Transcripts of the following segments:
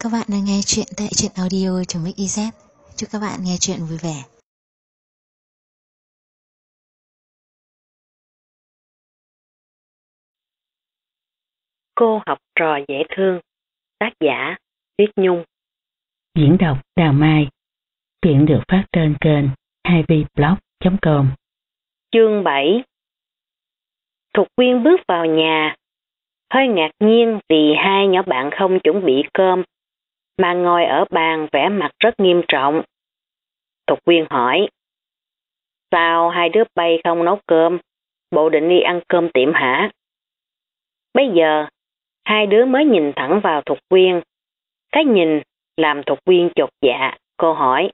Các bạn đang nghe chuyện tại truyện audio.mix.iz. Chúc các bạn nghe chuyện vui vẻ. Cô học trò dễ thương. Tác giả Tuyết Nhung. Diễn đọc Đào Mai. Truyện được phát trên kênh 2vblog.com. Chương 7. Thục Quyên bước vào nhà, hơi ngạc nhiên vì hai nhỏ bạn không chuẩn bị cơm, mà ngồi ở bàn vẻ mặt rất nghiêm trọng. Thục Quyên hỏi: sao hai đứa bay không nấu cơm? Bộ định đi ăn cơm tiệm hả? Bây giờ, hai đứa mới nhìn thẳng vào Thục Quyên. Cái nhìn làm Thục Quyên chột dạ, cô hỏi: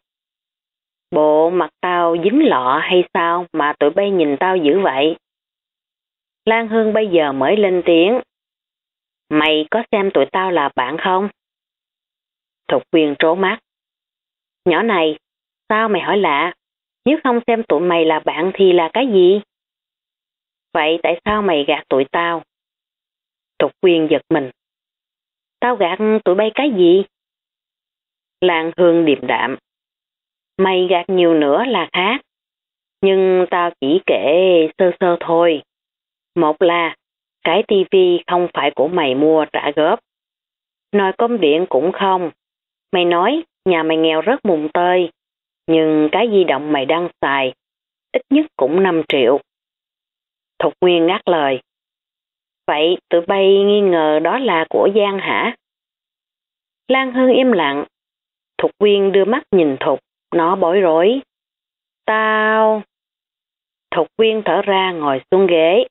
bộ mặt tao dính lọ hay sao mà tụi bay nhìn tao dữ vậy? Lan Hương bây giờ mới lên tiếng: mày có xem tụi tao là bạn không? Thục Quyên trố mắt: nhỏ này, sao mày hỏi lạ? Nếu không xem tụi mày là bạn thì là cái gì? Vậy tại sao mày gạt tụi tao? Thục Quyên giật mình: tao gạt tụi bay cái gì? Lan Hương điềm đạm: mày gạt nhiều nữa là khác, nhưng tao chỉ kể sơ sơ thôi. Một là cái tivi không phải của mày mua trả góp, nồi cơm điện cũng không. Mày nói nhà mày nghèo rất mùng tơi, nhưng cái di động mày đang xài ít nhất cũng 5 triệu. Thục Nguyên ngắt lời: vậy tụi bay nghi ngờ đó là của Giang hả? Lan Hương im lặng. Thục Nguyên đưa mắt nhìn Thục, nó bối rối: tao... Thục Nguyên thở ra ngồi xuống ghế.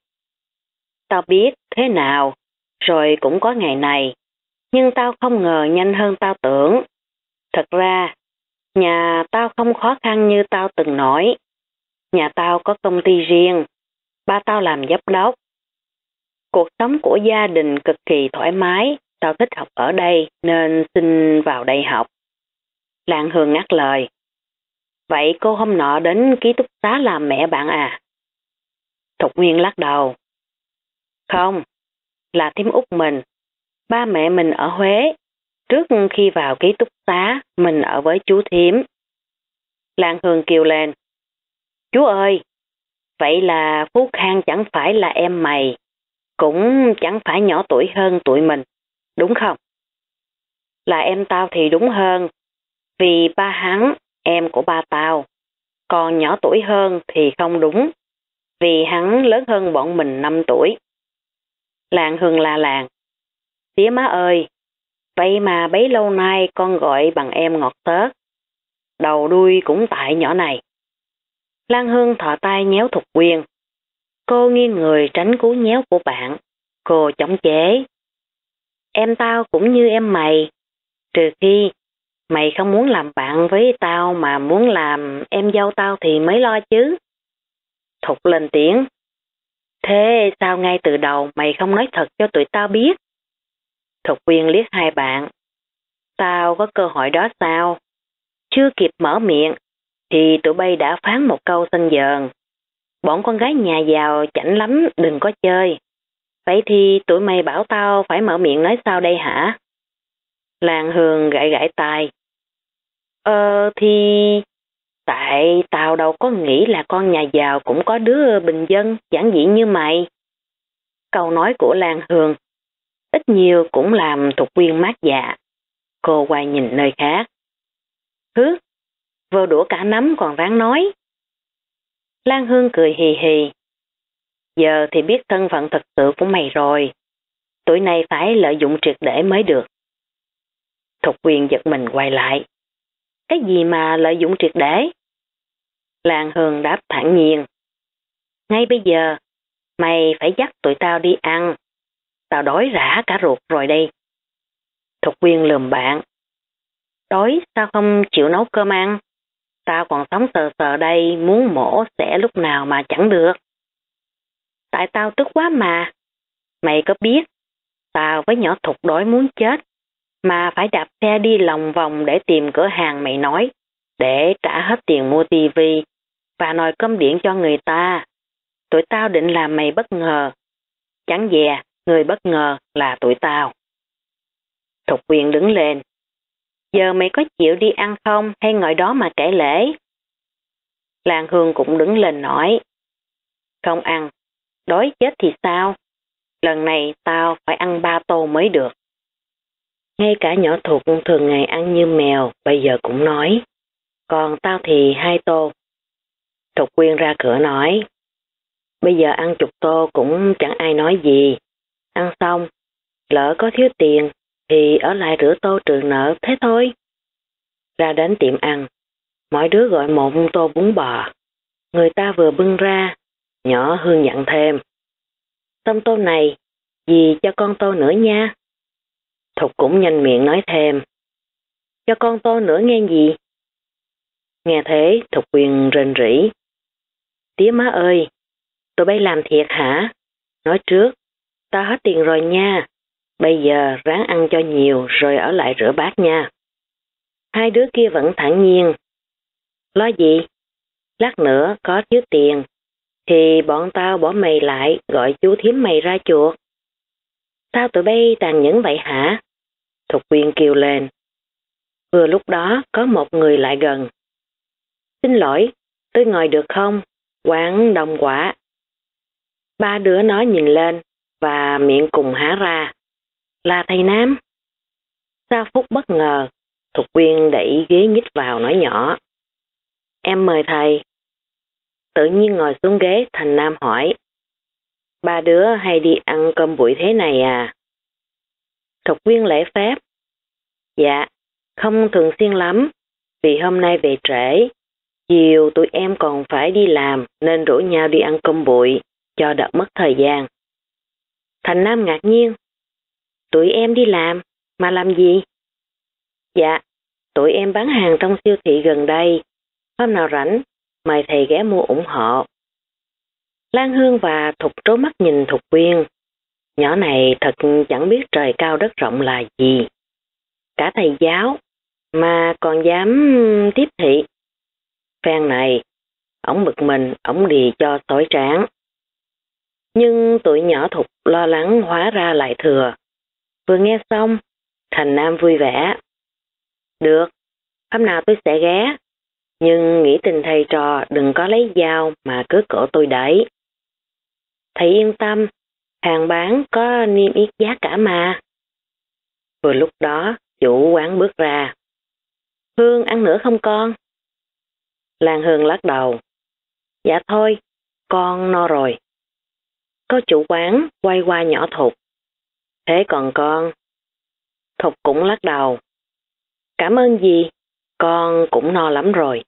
Tao biết thế nào, rồi cũng có ngày này, nhưng tao không ngờ nhanh hơn tao tưởng. Thật ra, nhà tao không khó khăn như tao từng nói. Nhà tao có công ty riêng, ba tao làm giám đốc. Cuộc sống của gia đình cực kỳ thoải mái, tao thích học ở đây nên xin vào đây học. Lan Hương ngắt lời: vậy cô hôm nọ đến ký túc xá làm mẹ bạn à? Thục Nguyên lắc đầu: không, là thím út mình. Ba mẹ mình ở Huế. Trước khi vào ký túc xá, mình ở với chú thím. Lan Hương kêu lên: chú ơi, vậy là Phú Khang chẳng phải là em mày, cũng chẳng phải nhỏ tuổi hơn tụi mình, đúng không? Là em tao thì đúng hơn, vì ba hắn, em của ba tao. Còn nhỏ tuổi hơn thì không đúng, vì hắn lớn hơn bọn mình 5 tuổi. Lan Hương la làng: tía má ơi, vậy mà bấy lâu nay con gọi bằng em ngọt tớt. Đầu đuôi cũng tại nhỏ này. Lan Hương thò tay nhéo Thục Quyên. Cô nghiêng người tránh cú nhéo của bạn. Cô chống chế: em tao cũng như em mày, trừ khi mày không muốn làm bạn với tao mà muốn làm em dâu tao thì mới lo chứ. Thục lên tiếng: thế sao ngay từ đầu mày không nói thật cho tụi tao biết? Thục Quyên liếc hai bạn: tao có cơ hội đó sao? Chưa kịp mở miệng thì tụi bay đã phán một câu xanh dờn: bọn con gái nhà giàu chảnh lắm, đừng có chơi. Vậy thì tụi mày bảo tao phải mở miệng nói sao đây hả? Lan Hương gãi gãi tai: thì... tại tao đâu có nghĩ là con nhà giàu cũng có đứa bình dân giản dị như mày. Câu nói của Lan Hương ít nhiều cũng làm Thục Quyên mát dạ. Cô quay nhìn nơi khác: hứ, vơ đũa cả nắm còn ráng nói. Lan Hương cười hì hì: giờ thì biết thân phận thật sự của mày rồi. Tuổi này phải lợi dụng triệt để mới được. Thục Quyên giật mình quay lại: cái gì mà lợi dụng triệt để? Lan Hương đáp thản nhiên: ngay bây giờ, mày phải dắt tụi tao đi ăn. Tao đói rã cả ruột rồi đây. Thục Quyên lườm bạn: đói sao không chịu nấu cơm ăn? Tao còn sống sờ sờ đây, muốn mổ xẻ lúc nào mà chẳng được. Tại tao tức quá mà. Mày có biết, tao với nhỏ Thục đói muốn chết, mà phải đạp xe đi lòng vòng để tìm cửa hàng mày nói, để trả hết tiền mua tivi và nồi cơm điện cho người ta. Tụi tao định làm mày bất ngờ. Chẳng dè, người bất ngờ là tụi tao. Thục Quyên đứng lên: Giờ mày có chịu đi ăn không hay ngồi đó mà kể lễ? Lan Hương cũng đứng lên nói. Không ăn, đói chết thì sao? Lần này tao phải ăn 3 tô mới được. Ngay cả nhỏ Thục thường ngày ăn như mèo bây giờ cũng nói. Còn tao thì 2 tô. Thục Quyên ra cửa nói. Bây giờ ăn chục tô cũng chẳng ai nói gì. Ăn xong, lỡ có thiếu tiền thì ở lại rửa tô trừ nợ thế thôi. Ra đến tiệm ăn, mỗi đứa gọi một tô bún bò. Người ta vừa bưng ra, nhỏ Hương dặn thêm. Xong tô này, dì cho con tô nữa nha. Thục cũng nhanh miệng nói thêm. Cho con tô nữa nghe gì? Nghe thế Thục Quyên rền rỉ. Tía má ơi, tụi bay làm thiệt hả? Nói trước, tao hết tiền rồi nha. Bây giờ ráng ăn cho nhiều rồi ở lại rửa bát nha. Hai đứa kia vẫn thản nhiên. Lo gì? Lát nữa có thiếu tiền thì bọn tao bỏ mày lại gọi chú thím mày ra chuộc. Sao tụi bay tàn nhẫn vậy hả? Thục Quyên kêu lên. Vừa lúc đó có một người lại gần. Xin lỗi, tôi ngồi được không? Quán đông quá. Ba đứa nó nhìn lên và miệng cùng há ra. Là thầy Nam. Sau phút bất ngờ, Thục Quyên đẩy ghế nhích vào nói nhỏ. Em mời thầy. Tự nhiên ngồi xuống ghế, Thành Nam hỏi. Ba đứa hay đi ăn cơm bụi thế này à? Thục Quyên lễ phép. Dạ, không thường xuyên lắm, vì hôm nay về trễ. Chiều tụi em còn phải đi làm nên rủ nhau đi ăn cơm bụi, cho đỡ mất thời gian. Thành Nam ngạc nhiên. Tụi em đi làm, mà làm gì? Dạ, tụi em bán hàng trong siêu thị gần đây. Hôm nào rảnh, mời thầy ghé mua ủng hộ. Lan Hương và Thục trố mắt nhìn Thục Quyên. Nhỏ này thật chẳng biết trời cao đất rộng là gì. Cả thầy giáo, mà còn dám tiếp thị. Phen này, ổng bực mình, ổng đì cho tối tráng. Nhưng tụi nhỏ Thục lo lắng hóa ra lại thừa. Vừa nghe xong, Thành Nam vui vẻ. Được, hôm nào tôi sẽ ghé. Nhưng nghĩ tình thầy trò đừng có lấy dao mà cứ cổ tôi đấy. Thầy yên tâm, hàng bán có niêm yết giá cả mà. Vừa lúc đó, chủ quán bước ra. Hương ăn nữa không con? Lan Hương lắc đầu. Dạ thôi, con no rồi. Có chủ quán quay qua nhỏ Thục. Thế còn con? Thục cũng lắc đầu. Cảm ơn dì, con cũng no lắm rồi.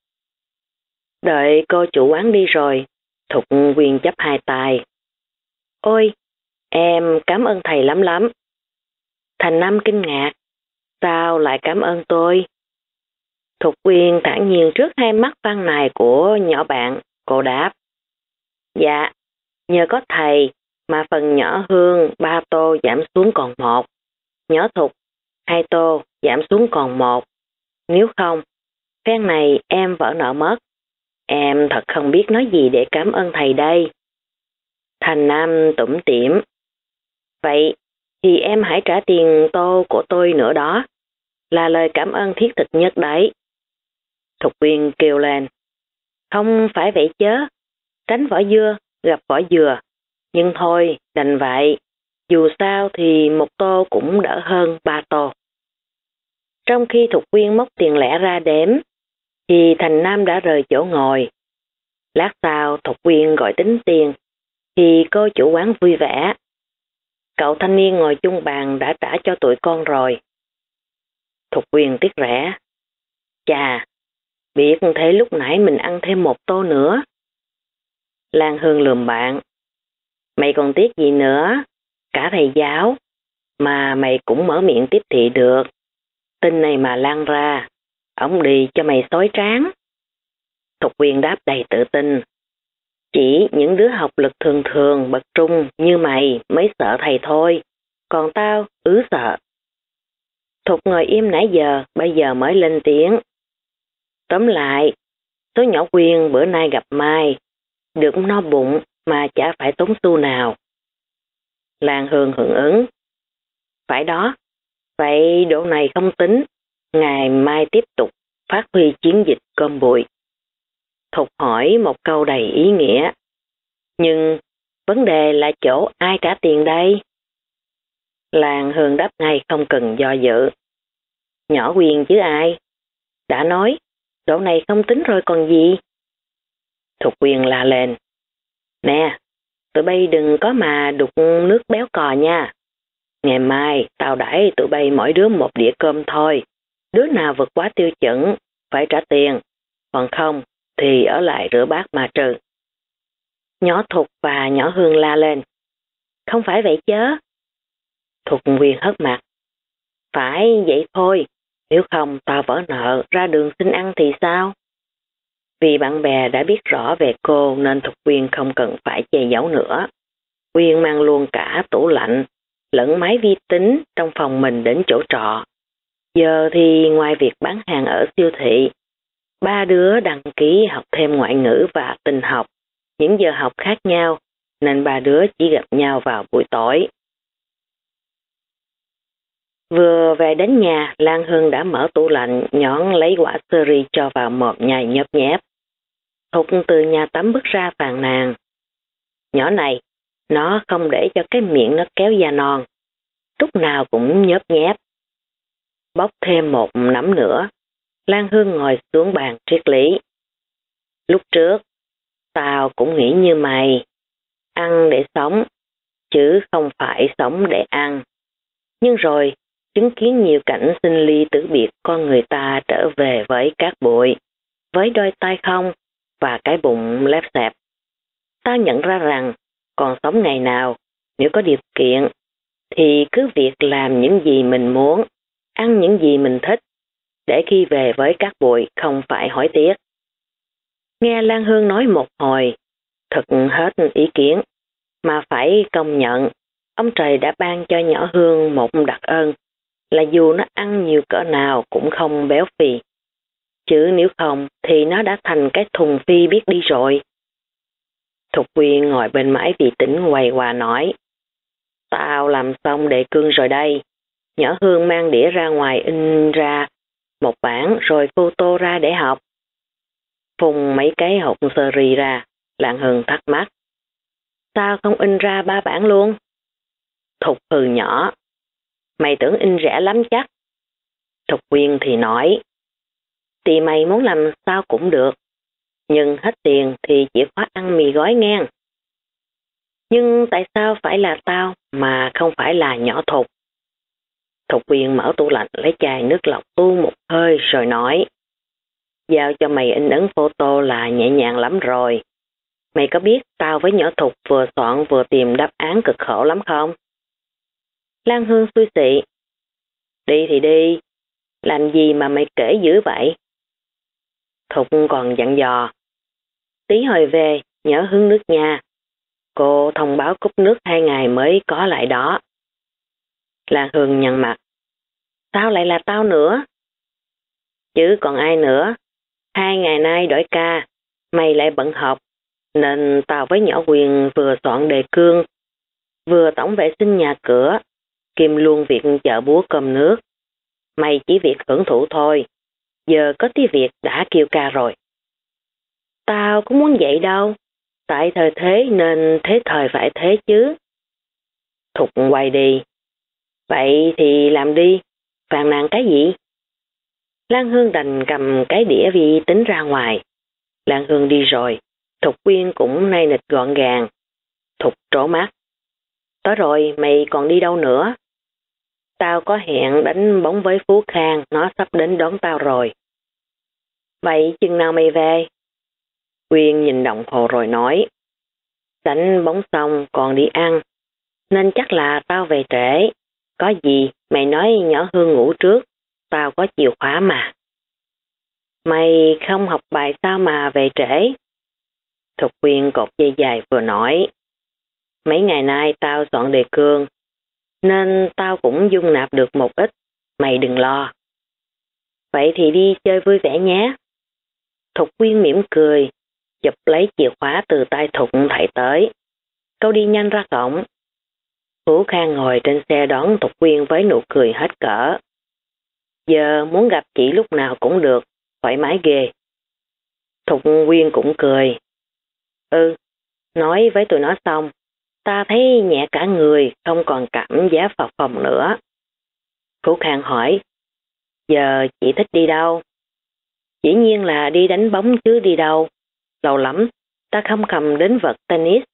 Đợi cô chủ quán đi rồi, Thục Quyên chắp hai tay. Ôi, em cảm ơn thầy lắm lắm. Thành Nam kinh ngạc. Sao lại cảm ơn tôi? Thục Quyên thản nhiên trước hai mắt văn này của nhỏ bạn, cô đáp. Dạ, nhờ có thầy mà phần nhỏ Hương 3 tô giảm xuống còn 1. Nhỏ Thục 2 tô giảm xuống còn 1. Nếu không, phen này em vỡ nợ mất. Em thật không biết nói gì để cảm ơn thầy đây. Thành Nam tủm tỉm. Vậy thì em hãy trả tiền tô của tôi nữa đó. Là lời cảm ơn thiết thực nhất đấy. Thục Quyên kêu lên. Không phải vậy chớ. Tránh vỏ dưa, gặp vỏ dừa. Nhưng thôi, đành vậy. Dù sao thì 1 tô cũng đỡ hơn 3 tô. Trong khi Thục Quyên móc tiền lẻ ra đếm, thì Thành Nam đã rời chỗ ngồi. Lát sau Thục Quyên gọi tính tiền, thì cô chủ quán vui vẻ. Cậu thanh niên ngồi chung bàn đã trả cho tụi con rồi. Thục Quyên tiếc rẻ. Chà, biết thế lúc nãy mình ăn thêm 1 tô nữa. Lan Hương lườm bạn. Mày còn tiếc gì nữa? Cả thầy giáo, mà mày cũng mở miệng tiếp thị được. Tin này mà lan ra, ổng đi cho mày xói tráng. Thục Quyên đáp đầy tự tin. Chỉ những đứa học lực thường thường bậc trung như mày mới sợ thầy thôi, còn tao sợ. Thục ngồi im nãy giờ, bây giờ mới lên tiếng. Tóm lại, số nhỏ Quyên bữa nay gặp Mai, được no bụng mà chả phải tốn xu nào. Lan Hương hưởng ứng. Phải đó, vậy độ này không tính, ngày mai tiếp tục phát huy chiến dịch cơm bụi. Thục hỏi một câu đầy ý nghĩa. Nhưng vấn đề là chỗ ai trả tiền đây? Lan Hương đáp ngay không cần do dự. Nhỏ Quyền chứ ai? Đã nói, độ này không tính rồi còn gì? Thục Quyền la lên. Nè, tụi bay đừng có mà đục nước béo cò nha. Ngày mai tao đãi tụi bay mỗi đứa một đĩa cơm thôi. Đứa nào vượt quá tiêu chuẩn phải trả tiền. Còn không thì ở lại rửa bát mà trừ. Nhỏ Thục và nhỏ Hương la lên. Không phải vậy chứ. Thục Quyền hất mặt. Phải vậy thôi. Nếu không tao vỡ nợ ra đường xin ăn thì sao? Vì bạn bè đã biết rõ về cô nên Thục Quyền không cần phải che giấu nữa. Quyền mang luôn cả tủ lạnh lẫn máy vi tính trong phòng mình đến chỗ trọ. Giờ thì ngoài việc bán hàng ở siêu thị, ba đứa đăng ký học thêm ngoại ngữ và tin học. Những giờ học khác nhau nên ba đứa chỉ gặp nhau vào buổi tối. Vừa về đến nhà, Lan Hương đã mở tủ lạnh, nhón lấy quả sơ ri cho vào mồm nhai nhớp nhép. Thục từ nhà tắm bước ra phàn nàn. Nhỏ này, nó không để cho cái miệng nó kéo da non. Lúc nào cũng nhớp nhép. Bóc thêm một nắm nữa, Lan Hương ngồi xuống bàn triết lý. Lúc trước, tao cũng nghĩ như mày. Ăn để sống, chứ không phải sống để ăn. Nhưng rồi, chứng kiến nhiều cảnh sinh ly tử biệt con người ta trở về với cát bụi, với đôi tay không và cái bụng lép xẹp. Tao nhận ra rằng, còn sống ngày nào, nếu có điều kiện, thì cứ việc làm những gì mình muốn, ăn những gì mình thích, để khi về với cát bụi không phải hối tiếc. Nghe Lan Hương nói một hồi, thật hết ý kiến, mà phải công nhận, ông trời đã ban cho nhỏ Hương một đặc ân, là dù nó ăn nhiều cỡ nào cũng không béo phì. Chứ nếu không thì nó đã thành cái thùng phi biết đi rồi. Thục Quyền ngồi bên máy vi tính quay qua nói. Tao làm xong đề cương rồi đây. Nhỏ Hương mang đĩa ra ngoài in ra một bản rồi photo ra để học. Phùng mấy cái hộp sơ ri ra, Lan Hương thắc mắc. Sao không in ra 3 bản luôn? Thục hừ nhỏ. Mày tưởng in rẻ lắm chắc. Thục Quyền thì nói. Thì mày muốn làm sao cũng được. Nhưng hết tiền thì chỉ có ăn mì gói ngang. Nhưng tại sao phải là tao mà không phải là nhỏ Thục? Thục Quyền mở tủ lạnh lấy chai nước lọc tu một hơi rồi nói. Giao cho mày in ấn photo là nhẹ nhàng lắm rồi. Mày có biết tao với nhỏ Thục vừa soạn vừa tìm đáp án cực khổ lắm không? Lan Hương xui xị. Đi thì đi. Làm gì mà mày kể dữ vậy? Thục còn dặn dò. Tí hồi về, nhớ hứng nước nha. Cô thông báo cúp nước 2 ngày mới có lại đó. Lan Hương nhăn mặt. Sao lại là tao nữa? Chứ còn ai nữa? 2 ngày nay đổi ca, mày lại bận học, nên tao với nhỏ Quyền vừa soạn đề cương, vừa tổng vệ sinh nhà cửa, kiêm luôn việc chợ búa cơm nước. Mày chỉ việc hưởng thụ thôi, giờ có tí việc đã kêu ca rồi. Tao cũng muốn vậy đâu, tại thời thế nên thế thời phải thế chứ. Thục quay đi. Vậy thì làm đi, phàn nàn cái gì? Lan Hương đành cầm cái đĩa vi tính ra ngoài. Lan Hương đi rồi, Thục Quyên cũng nay nịch gọn gàng. Thục trố mắt. Tới rồi, mày còn đi đâu nữa? Tao có hẹn đánh bóng với Phú Khang, nó sắp đến đón tao rồi. Vậy chừng nào mày về? Quyên nhìn đồng hồ rồi nói. Đánh bóng xong còn đi ăn, nên chắc là tao về trễ. Có gì, mày nói nhỏ Hương ngủ trước, tao có chìa khóa mà. Mày không học bài sao mà về trễ? Thục Quyên cột dây dài vừa nói. Mấy ngày nay tao soạn đề cương, nên tao cũng dung nạp được một ít, mày đừng lo. Vậy thì đi chơi vui vẻ nhé. Thục Quyên mỉm cười, chụp lấy chìa khóa từ tay Thục thảy tới. Câu đi nhanh ra cổng. Phú Khang ngồi trên xe đón Thục Quyên với nụ cười hết cỡ. Giờ muốn gặp chị lúc nào cũng được, thoải mái ghê. Thục Quyên cũng cười. Nói với tụi nó xong, ta thấy nhẹ cả người, không còn cảm giác phập phồng nữa. Phú Khang hỏi, giờ chị thích đi đâu? Dĩ nhiên là đi đánh bóng chứ đi đâu. Lâu lắm, ta không cầm đến vợt tennis.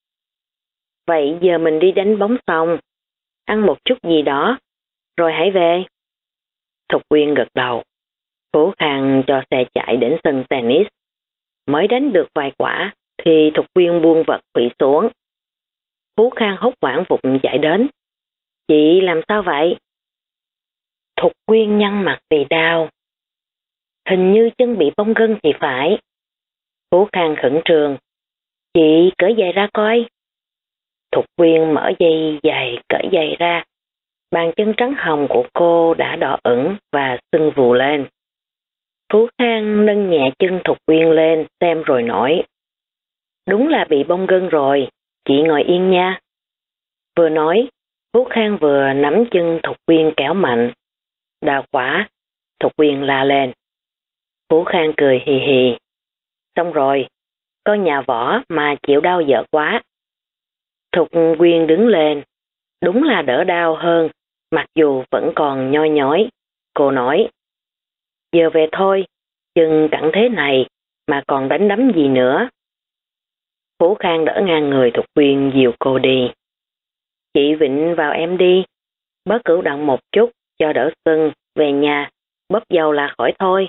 Vậy giờ mình đi đánh bóng xong, ăn một chút gì đó, rồi hãy về. Thục Quyên gật đầu. Phú Khang cho xe chạy đến sân tennis. Mới đánh được vài quả, thì Thục Quyên buông vật quỵ xuống. Phú Khang hốt hoảng vụt chạy đến. Chị làm sao vậy? Thục Quyên nhăn mặt vì đau. Hình như chân bị bong gân thì phải. Phú Khang khẩn trương. Chị cởi giày ra coi. Thục Quyên mở dây giày cởi giày ra. Bàn chân trắng hồng của cô đã đỏ ửng và sưng vù lên. Phú Khang nâng nhẹ chân Thục Quyên lên xem rồi nói. Đúng là bị bong gân rồi, chị ngồi yên nha. Vừa nói, Phú Khang vừa nắm chân Thục Quyên kéo mạnh. Đau quá, Thục Quyên la lên. Phú Khang cười hì hì. Xong rồi, con nhà võ mà chịu đau dở quá. Thục Quyên đứng lên, đúng là đỡ đau hơn, mặc dù vẫn còn nhoi nhói. Cô nói, giờ về thôi, chân cẳng thế này mà còn đánh đấm gì nữa. Phú Khang đỡ ngang người Thục Quyên dìu cô đi. Chị vịnh vào em đi, bớt cử động một chút cho đỡ sưng, về nhà, bóp dầu là khỏi thôi.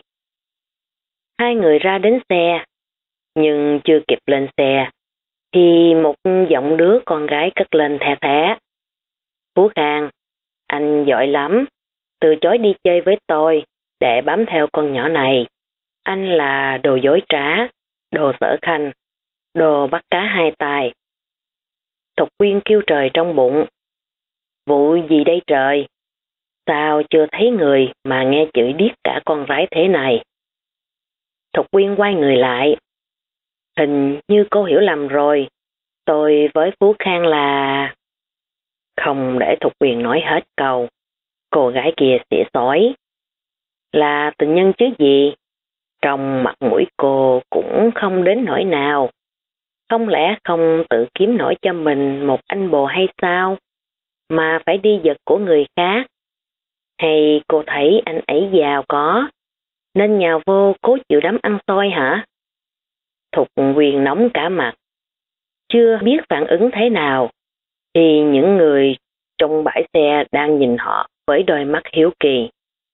Hai người ra đến xe, nhưng chưa kịp lên xe, thì một giọng đứa con gái cất lên the thé. Phú Khang, anh giỏi lắm, từ chối đi chơi với tôi để bám theo con nhỏ này. Anh là đồ dối trá, đồ sở khanh, đồ bắt cá hai tay. Thục Quyên kêu trời trong bụng. Vụ gì đây trời? Sao chưa thấy người mà nghe chửi điếc cả con gái thế này? Thục Quyên quay người lại. Hình như cô hiểu lầm rồi. Tôi với Phú Khang là... Không để Thục Quyên nói hết câu. Cô gái kia xỉa xói. Là tình nhân chứ gì? Trong mặt mũi cô cũng không đến nỗi nào. Không lẽ không tự kiếm nổi cho mình một anh bồ hay sao? Mà phải đi giật của người khác? Hay cô thấy anh ấy giàu có, nên nhào vô cố chịu đấm ăn xôi hả? Thục Quyên nóng cả mặt. Chưa biết phản ứng thế nào, thì những người trong bãi xe đang nhìn họ với đôi mắt hiếu kỳ.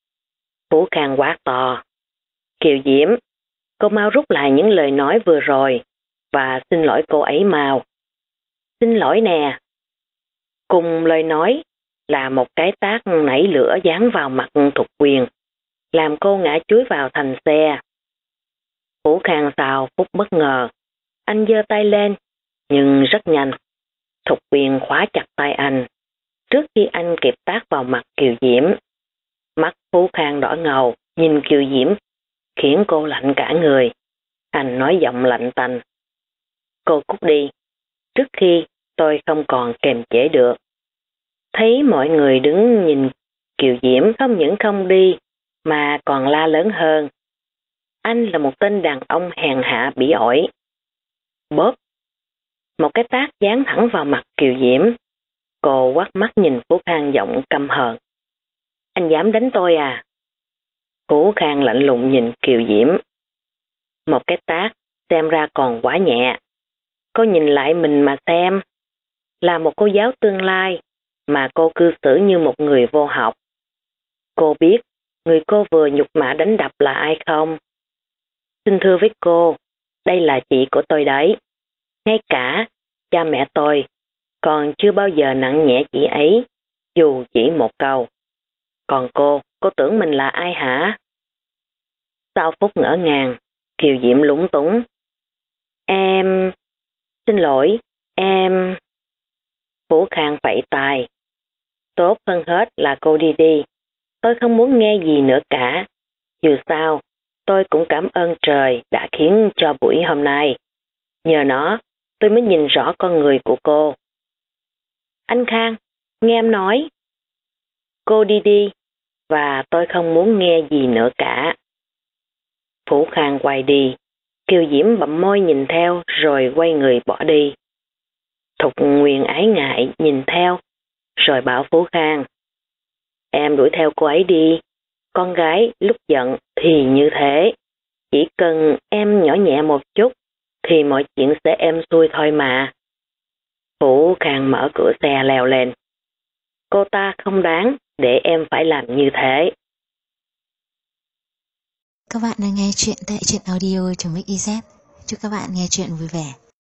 Phú Khang quát to. Kiều Diễm, cô mau rút lại những lời nói vừa rồi, và xin lỗi cô ấy mau. Xin lỗi nè. Cùng lời nói là một cái tát nảy lửa giáng vào mặt Thục Quyên, làm cô ngã chúi vào thành xe. Phú Khang sau phút bất ngờ, anh giơ tay lên, nhưng rất nhanh. Thục Quyên khóa chặt tay anh, trước khi anh kịp tát vào mặt Kiều Diễm. Mắt Phú Khang đỏ ngầu, nhìn Kiều Diễm, khiến cô lạnh cả người. Anh nói giọng lạnh tanh. Cô cút đi, trước khi tôi không còn kềm chế được. Thấy mọi người đứng nhìn Kiều Diễm không những không đi, mà còn la lớn hơn. Anh là một tên đàn ông hèn hạ bỉ ổi. Bóp. Một cái tát giáng thẳng vào mặt Kiều Diễm. Cô quắt mắt nhìn Phú Khang giọng căm hờn. Anh dám đánh tôi à? Phú Khang lạnh lùng nhìn Kiều Diễm. Một cái tát xem ra còn quá nhẹ. Cô nhìn lại mình mà xem. Là một cô giáo tương lai mà cô cư xử như một người vô học. Cô biết người cô vừa nhục mạ đánh đập là ai không? Xin thưa với cô, đây là chị của tôi đấy. Ngay cả cha mẹ tôi còn chưa bao giờ nặng nhẹ chị ấy, dù chỉ một câu. Còn cô tưởng mình là ai hả? Sau phút ngỡ ngàng, Kiều Diễm lúng túng. Em... Xin lỗi, em... Phú Khang phẩy tay. Tốt hơn hết là cô đi đi. Tôi không muốn nghe gì nữa cả. Dù sao, tôi cũng cảm ơn trời đã khiến cho buổi hôm nay. Nhờ nó, tôi mới nhìn rõ con người của cô. Anh Khang, nghe em nói. Cô đi đi, và tôi không muốn nghe gì nữa cả. Phú Khang quay đi, Kiều Diễm bặm môi nhìn theo rồi quay người bỏ đi. Thục Nguyên ái ngại nhìn theo, rồi bảo Phú Khang: em đuổi theo cô ấy đi, con gái lúc giận thì như thế, chỉ cần em nhỏ nhẹ một chút thì mọi chuyện sẽ êm xuôi thôi mà. Phú Khang mở cửa xe leo lên. Cô ta không đáng để em phải làm như thế. Các bạn đang nghe chuyện tại truyện audio.mix.iz. Chúc các bạn nghe chuyện vui vẻ.